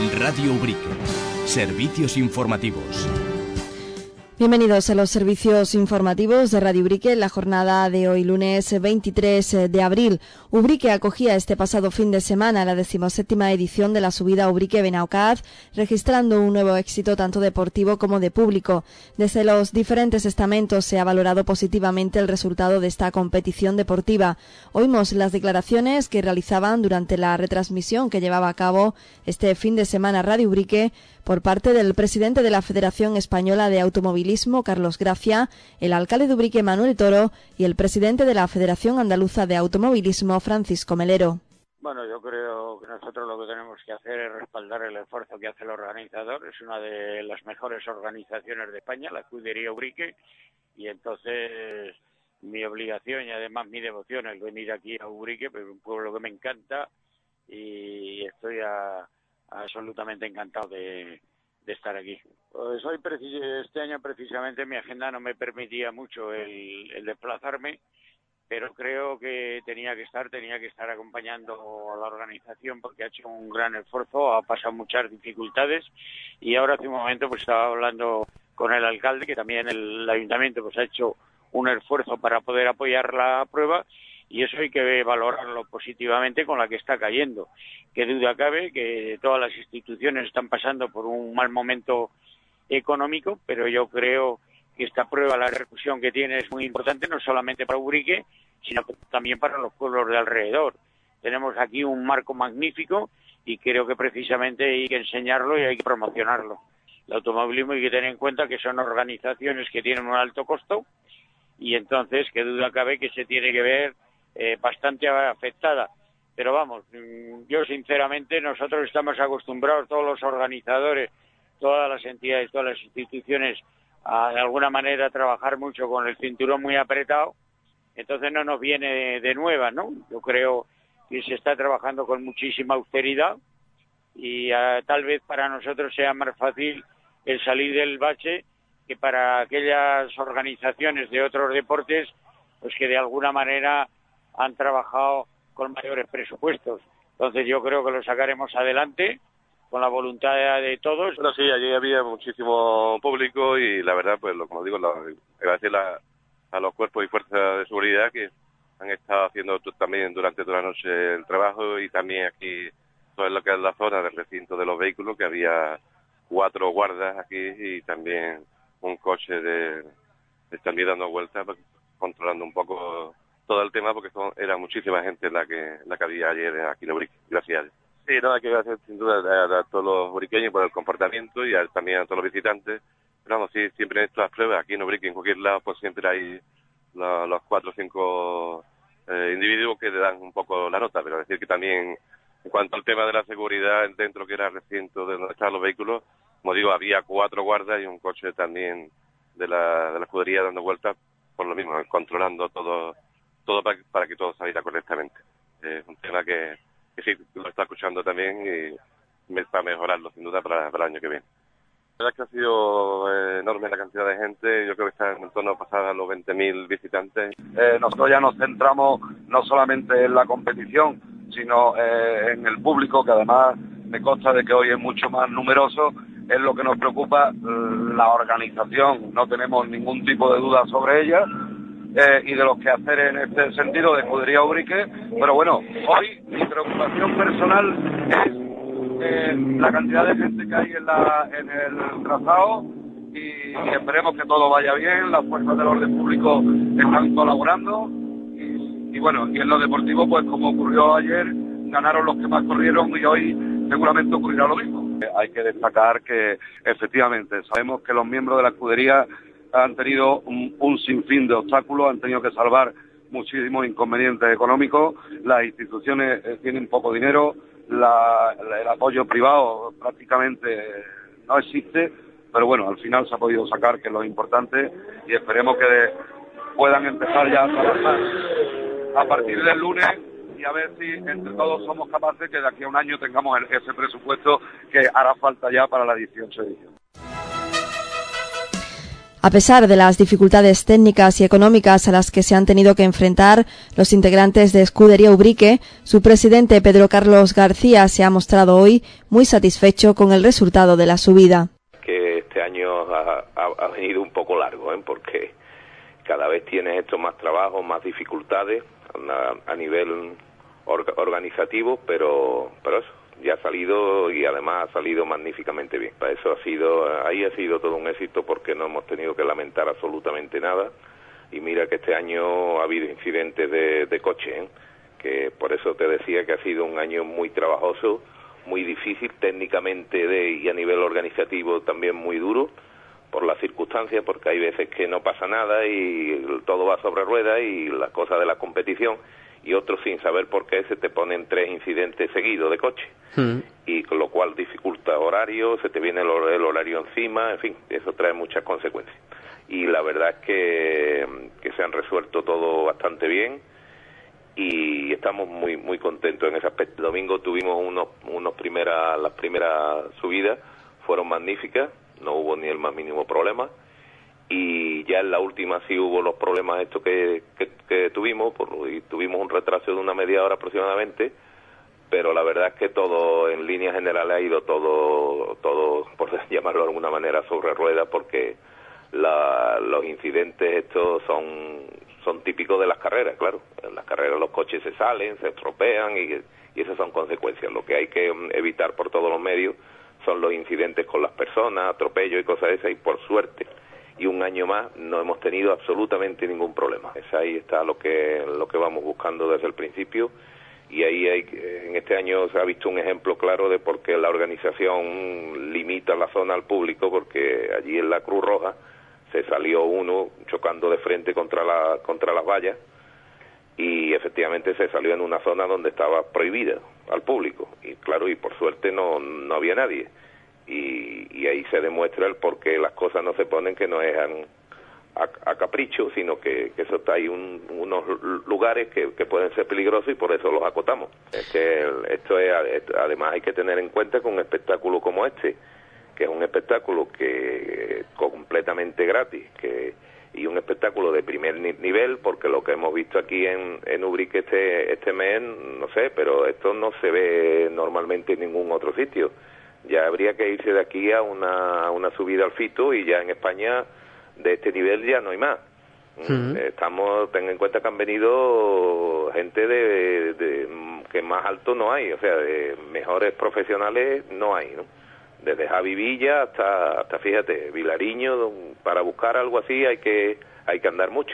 Radio Ubrique. Servicios informativos. Bienvenidos a los servicios informativos de Radio Ubrique en la jornada de hoy, lunes 23 de abril. Ubrique acogía este pasado fin de semana la 17ª edición de la subida Ubrique-Benaocaz, registrando un nuevo éxito tanto deportivo como de público. Desde los diferentes estamentos se ha valorado positivamente el resultado de esta competición deportiva. Oímos las declaraciones que realizaban durante la retransmisión que llevaba a cabo este fin de semana Radio Ubrique por parte del presidente de la Federación Española de Automovilismo, Carlos Gracia, el alcalde de Ubrique, Manuel Toro, y el presidente de la Federación Andaluza de Automovilismo, Francisco Melero. Bueno, yo creo que nosotros lo que tenemos que hacer es respaldar el esfuerzo que hace el organizador. Es una de las mejores organizaciones de España, la Escudería Ubrique, y entonces mi obligación y además mi devoción es venir aquí a Ubrique, pues un pueblo que me encanta, y estoy absolutamente encantado de estar aquí. Pues este año precisamente mi agenda no me permitía mucho el desplazarme, pero creo que tenía que estar acompañando a la organización porque ha hecho un gran esfuerzo, ha pasado muchas dificultades, y ahora hace un momento pues estaba hablando con el alcalde, que también el ayuntamiento pues ha hecho un esfuerzo para poder apoyar la prueba, y eso hay que valorarlo positivamente con la que está cayendo. Qué duda cabe que todas las instituciones están pasando por un mal momento económico, pero yo creo que esta prueba, la repercusión que tiene es muy importante, no solamente para Ubrique, sino también para los pueblos de alrededor. Tenemos aquí un marco magnífico y creo que precisamente hay que enseñarlo y hay que promocionarlo. El automovilismo hay que tener en cuenta que son organizaciones que tienen un alto costo, y entonces qué duda cabe que se tiene que ver bastante afectada. Pero vamos, yo sinceramente, nosotros estamos acostumbrados, todos los organizadores, todas las entidades, todas las instituciones, a de alguna manera trabajar mucho con el cinturón muy apretado, entonces no nos viene de nueva, ¿no? Yo creo que se está trabajando con muchísima austeridad y tal vez para nosotros sea más fácil el salir del bache que para aquellas organizaciones de otros deportes, pues que de alguna manera han trabajado con mayores presupuestos. Entonces yo creo que lo sacaremos adelante con la voluntad de todos. Bueno, sí, allí había muchísimo público y la verdad, pues como digo, agradecer a los cuerpos y fuerzas de seguridad que han estado haciendo también durante toda la noche el trabajo, y también aquí, todo lo que es la zona del recinto de los vehículos, que había 4 guardas aquí y también un coche también dando vueltas, pues, controlando un poco todo el tema, porque era muchísima gente la que había ayer aquí en Ubrique. Gracias. Sí, no, hay que agradecer sin duda a todos los ubriqueños por el comportamiento y también a todos los visitantes. Pero vamos, sí, siempre en estas pruebas, aquí en Ubrique, en cualquier lado, pues siempre hay los 4 o 5 individuos que le dan un poco la nota, pero decir que también, en cuanto al tema de la seguridad dentro que era el recinto de donde estaban los vehículos, como digo, había 4 guardas y un coche también de la escudería dando vueltas, por lo mismo, controlando todo para que todo saliera correctamente. Es un tema que sí, lo está escuchando también y para mejorarlo, sin duda, para el año que viene. La verdad es que ha sido enorme la cantidad de gente. Yo creo que está en torno a pasar a los 20.000 visitantes. Nosotros ya nos centramos no solamente en la competición, sino en el público, que además me consta de que hoy es mucho más numeroso. Es lo que nos preocupa, la organización. No tenemos ningún tipo de duda sobre ella y de los quehaceres en este sentido de Escudería Ubrique. Pero bueno, hoy mi preocupación personal es la cantidad de gente que hay en el trazado, y esperemos que todo vaya bien. Las fuerzas del orden público están colaborando y bueno, y en lo deportivo, pues como ocurrió ayer, ganaron los que más corrieron y hoy seguramente ocurrirá lo mismo. Hay que destacar que efectivamente sabemos que los miembros de la escudería han tenido un sinfín de obstáculos, han tenido que salvar muchísimos inconvenientes económicos. Las instituciones tienen poco dinero, el apoyo privado prácticamente no existe, pero bueno, al final se ha podido sacar, que es lo importante, y esperemos que puedan empezar ya a trabajar a partir del lunes, y a ver si entre todos somos capaces que de aquí a un año tengamos ese presupuesto que hará falta ya para la 18 edición. A pesar de las dificultades técnicas y económicas a las que se han tenido que enfrentar los integrantes de Escudería Ubrique, su presidente Pedro Carlos García se ha mostrado hoy muy satisfecho con el resultado de la subida. Que este año ha venido un poco largo, porque cada vez tienes esto más trabajo, más dificultades a nivel organizativo, pero eso ya ha salido y además ha salido magníficamente bien. Para eso ahí ha sido todo un éxito porque no hemos tenido que lamentar absolutamente nada. Y mira que este año ha habido incidentes de coche, que por eso te decía que ha sido un año muy trabajoso, muy difícil técnicamente y a nivel organizativo también muy duro por las circunstancias, porque hay veces que no pasa nada y todo va sobre ruedas y las cosas de la competición, y otros sin saber por qué se te ponen 3 incidentes seguidos de coche, y con lo cual dificulta horario, se te viene el horario encima, en fin, eso trae muchas consecuencias. Y la verdad es que se han resuelto todo bastante bien y estamos muy muy contentos en ese aspecto. El domingo tuvimos las primeras subidas, fueron magníficas, no hubo ni el más mínimo problema. Y ya en la última sí hubo los problemas estos que tuvimos, y tuvimos un retraso de una media hora aproximadamente, pero la verdad es que todo, en líneas generales, ha ido todo por llamarlo de alguna manera, sobre ruedas, porque los incidentes estos son típicos de las carreras, claro. En las carreras los coches se salen, se estropean y esas son consecuencias. Lo que hay que evitar por todos los medios son los incidentes con las personas, atropellos y cosas de esas, y por suerte, y un año más no hemos tenido absolutamente ningún problema. Ahí está lo que vamos buscando desde el principio, y ahí en este año se ha visto un ejemplo claro de por qué la organización limita la zona al público, porque allí en la Cruz Roja se salió uno chocando de frente contra las vallas, y efectivamente se salió en una zona donde estaba prohibida al público, y claro, y por suerte no había nadie. Y ahí se demuestra el por qué las cosas no se ponen, que no es a capricho, sino que eso está ahí unos lugares que pueden ser peligrosos, y por eso los acotamos. Es que además hay que tener en cuenta que un espectáculo como este, que es un espectáculo que completamente gratis, y un espectáculo de primer nivel, porque lo que hemos visto aquí en Ubrique este mes, no sé, pero esto no se ve normalmente en ningún otro sitio. Ya habría que irse de aquí a una subida al Fito, y ya en España de este nivel ya no hay más. Ten en cuenta que han venido gente que más alto no hay, o sea, de mejores profesionales no hay, ¿no? Desde Javi Villa hasta fíjate, Vilariño. Para buscar algo así hay que andar mucho.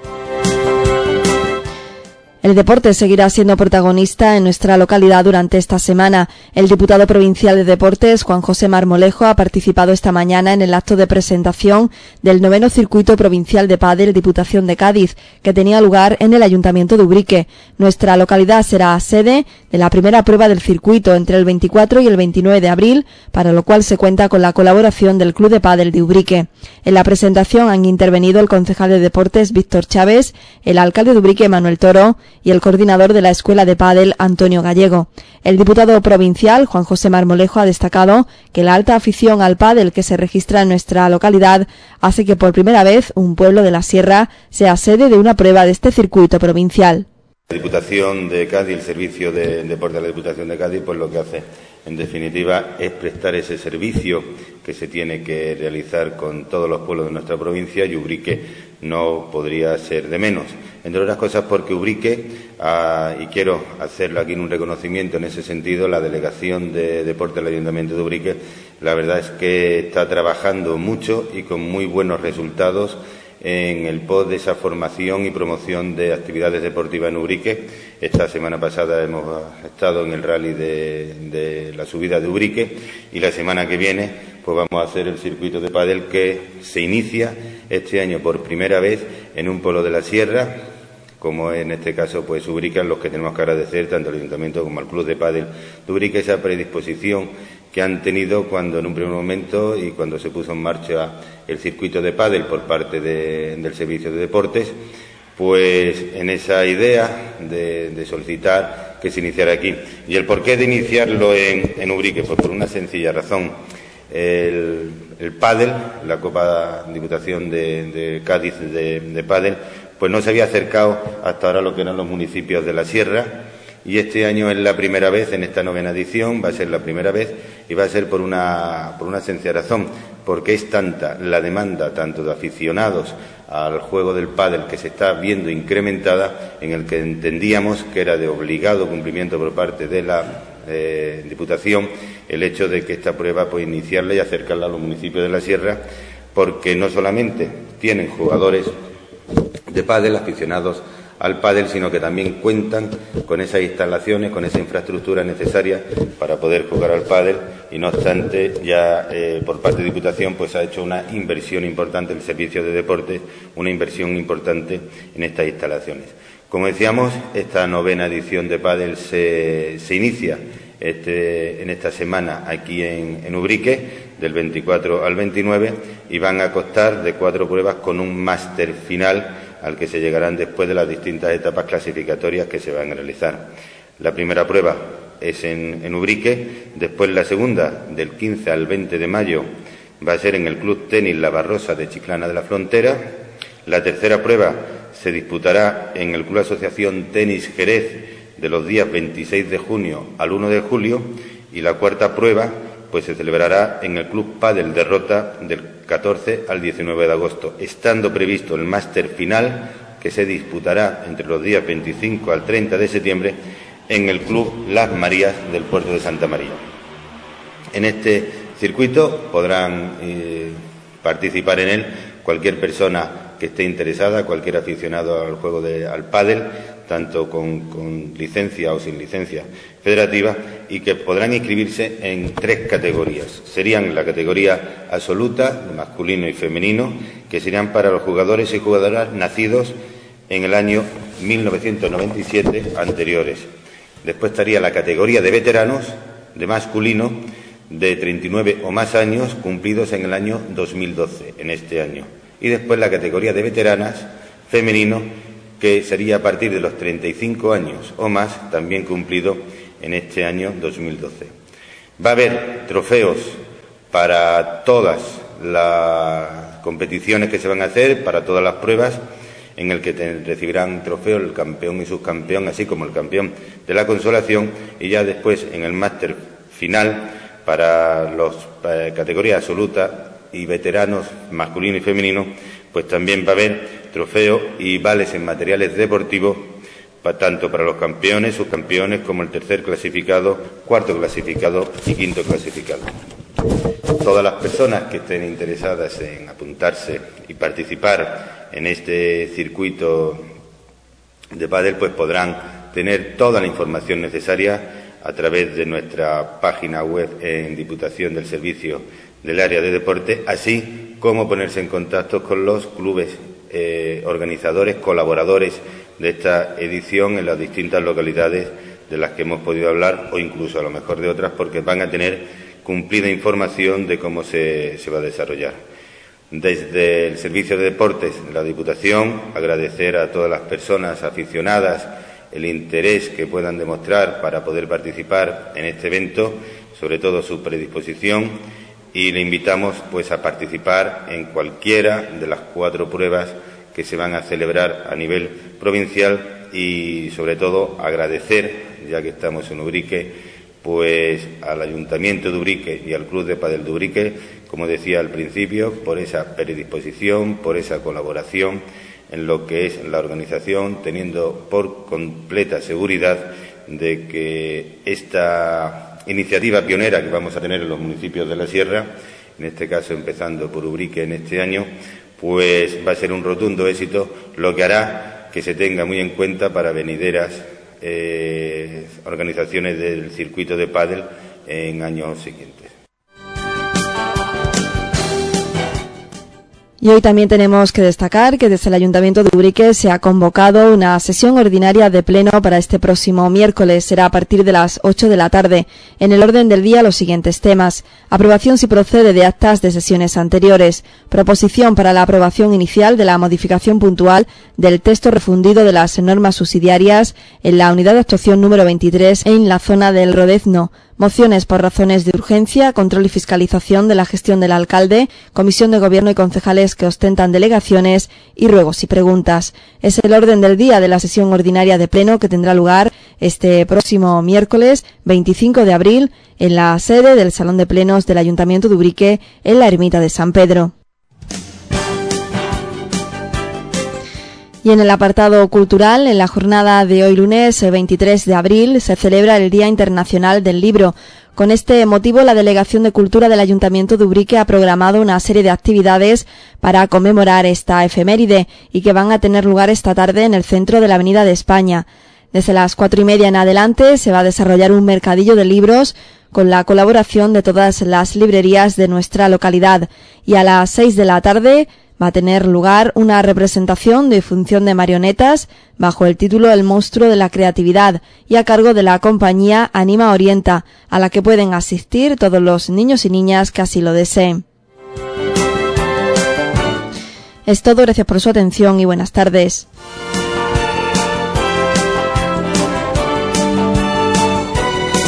El deporte seguirá siendo protagonista en nuestra localidad durante esta semana. El diputado provincial de Deportes, Juan José Marmolejo, ha participado esta mañana en el acto de presentación del 9º Circuito Provincial de Pádel Diputación de Cádiz, que tenía lugar en el Ayuntamiento de Ubrique. Nuestra localidad será sede de la primera prueba del circuito entre el 24 y el 29 de abril, para lo cual se cuenta con la colaboración del Club de Pádel de Ubrique. En la presentación han intervenido el concejal de Deportes, Víctor Chávez, el alcalde de Ubrique, Manuel Toro, y el coordinador de la Escuela de Pádel, Antonio Gallego. El diputado provincial, Juan José Marmolejo, ha destacado que la alta afición al pádel que se registra en nuestra localidad hace que por primera vez un pueblo de la Sierra sea sede de una prueba de este circuito provincial. La Diputación de Cádiz, el servicio de deporte de la Diputación de Cádiz, pues lo que hace, en definitiva, es prestar ese servicio que se tiene que realizar con todos los pueblos de nuestra provincia, y Ubrique no podría ser de menos. Entre otras cosas porque Ubrique, y quiero hacerlo aquí en un reconocimiento en ese sentido, la Delegación de Deporte del Ayuntamiento de Ubrique, la verdad es que está trabajando mucho y con muy buenos resultados en el pos de esa formación y promoción de actividades deportivas en Ubrique. Esta semana pasada hemos estado en el rally de la subida de Ubrique, y la semana que viene pues vamos a hacer el circuito de pádel, que se inicia este año por primera vez en un pueblo de la Sierra, como en este caso pues Ubrique, a los que tenemos que agradecer tanto al Ayuntamiento como al Club de Pádel de Ubrique esa predisposición que han tenido cuando en un primer momento, y cuando se puso en marcha el circuito de pádel por parte del Servicio de Deportes, pues en esa idea de solicitar que se iniciara aquí. ¿Y el porqué de iniciarlo en Ubrique? Pues por una sencilla razón. el pádel, la Copa Diputación de Cádiz de pádel, pues no se había acercado hasta ahora a lo que eran los municipios de la Sierra, y este año es la primera vez en esta 9ª edición, va a ser la primera vez, y va a ser por una sencilla razón, porque es tanta la demanda, tanto de aficionados al juego del pádel, que se está viendo incrementada, en el que entendíamos que era de obligado cumplimiento por parte de la Diputación el hecho de que esta prueba, pues, iniciarla y acercarla a los municipios de la Sierra, porque no solamente tienen jugadores de pádel, aficionados al pádel, sino que también cuentan con esas instalaciones, con esa infraestructura necesaria para poder jugar al pádel, y no obstante, ya por parte de Diputación, pues ha hecho una inversión importante, el Servicio de Deportes, una inversión importante en estas instalaciones. Como decíamos, esta 9ª edición de pádel se inicia en esta semana aquí en Ubrique, del 24 al 29, y van a constar de 4 pruebas con un máster final al que se llegarán después de las distintas etapas clasificatorias que se van a realizar. La primera prueba es en Ubrique, después la segunda, del 15 al 20 de mayo, va a ser en el Club Tenis La Barrosa de Chiclana de la Frontera. La tercera prueba se disputará en el Club Asociación Tenis Jerez de los días 26 de junio al 1 de julio, y la cuarta prueba pues se celebrará en el Club Pádel de Rota del 14 al 19 de agosto, estando previsto el máster final que se disputará entre los días 25 al 30 de septiembre en el Club Las Marías del Puerto de Santa María. En este circuito podrán participar en él cualquier persona que esté interesada, cualquier aficionado al juego al pádel, tanto con licencia o sin licencia federativa, y que podrán inscribirse en 3 categorías. Serían la categoría absoluta, de masculino y femenino, que serían para los jugadores y jugadoras nacidos en el año 1997 anteriores. Después estaría la categoría de veteranos, de masculino, de 39 o más años cumplidos en el año 2012, en este año. Y después la categoría de veteranas, femenino, que sería a partir de los 35 años o más, también cumplido en este año 2012. Va a haber trofeos para todas las competiciones que se van a hacer, para todas las pruebas, en el que recibirán trofeos el campeón y subcampeón, así como el campeón de la consolación, y ya después en el máster final para las categorías absoluta y veteranos masculino y femenino, pues también va a haber trofeos y vales en materiales deportivos tanto para los campeones, subcampeones, como el tercer clasificado, cuarto clasificado y quinto clasificado. Todas las personas que estén interesadas en apuntarse y participar en este circuito de pádel, pues podrán tener toda la información necesaria a través de nuestra página web en Diputación del Servicio del Área de Deporte, así como ponerse en contacto con los clubes organizadores, colaboradores de esta edición en las distintas localidades de las que hemos podido hablar, o incluso a lo mejor de otras, porque van a tener cumplida información de cómo se va a desarrollar. Desde el Servicio de Deportes de la Diputación, agradecer a todas las personas aficionadas el interés que puedan demostrar para poder participar en este evento, sobre todo su predisposición, y le invitamos pues a participar en cualquiera de las 4 pruebas que se van a celebrar a nivel provincial, y sobre todo agradecer, ya que estamos en Ubrique, pues al Ayuntamiento de Ubrique y al Club de Pádel de Ubrique, como decía al principio, por esa predisposición, por esa colaboración en lo que es la organización, teniendo por completa seguridad de que esta iniciativa pionera que vamos a tener en los municipios de la Sierra, en este caso empezando por Ubrique en este año, pues va a ser un rotundo éxito, lo que hará que se tenga muy en cuenta para venideras organizaciones del circuito de pádel en años siguientes. Y hoy también tenemos que destacar que desde el Ayuntamiento de Ubrique se ha convocado una sesión ordinaria de pleno para este próximo miércoles. Será a partir de las 8 de la tarde. En el orden del día los siguientes temas: aprobación si procede de actas de sesiones anteriores, proposición para la aprobación inicial de la modificación puntual del texto refundido de las normas subsidiarias en la unidad de actuación número 23 en la zona del Rodezno, mociones por razones de urgencia, control y fiscalización de la gestión del alcalde, comisión de gobierno y concejales que ostentan delegaciones y ruegos y preguntas. Es el orden del día de la sesión ordinaria de pleno que tendrá lugar este próximo miércoles 25 de abril en la sede del Salón de Plenos del Ayuntamiento de Ubrique en la Ermita de San Pedro. Y en el apartado cultural, en la jornada de hoy lunes 23 de abril se celebra el Día Internacional del Libro. Con este motivo, la Delegación de Cultura del Ayuntamiento de Ubrique ha programado una serie de actividades para conmemorar esta efeméride y que van a tener lugar esta tarde en el centro de la Avenida de España. Desde las 4:30 en adelante se va a desarrollar un mercadillo de libros con la colaboración de todas las librerías de nuestra localidad y a las 6 de la tarde va a tener lugar una representación de función de marionetas bajo el título El monstruo de la creatividad y a cargo de la compañía Anima Orienta, a la que pueden asistir todos los niños y niñas que así lo deseen. Es todo, gracias por su atención y buenas tardes.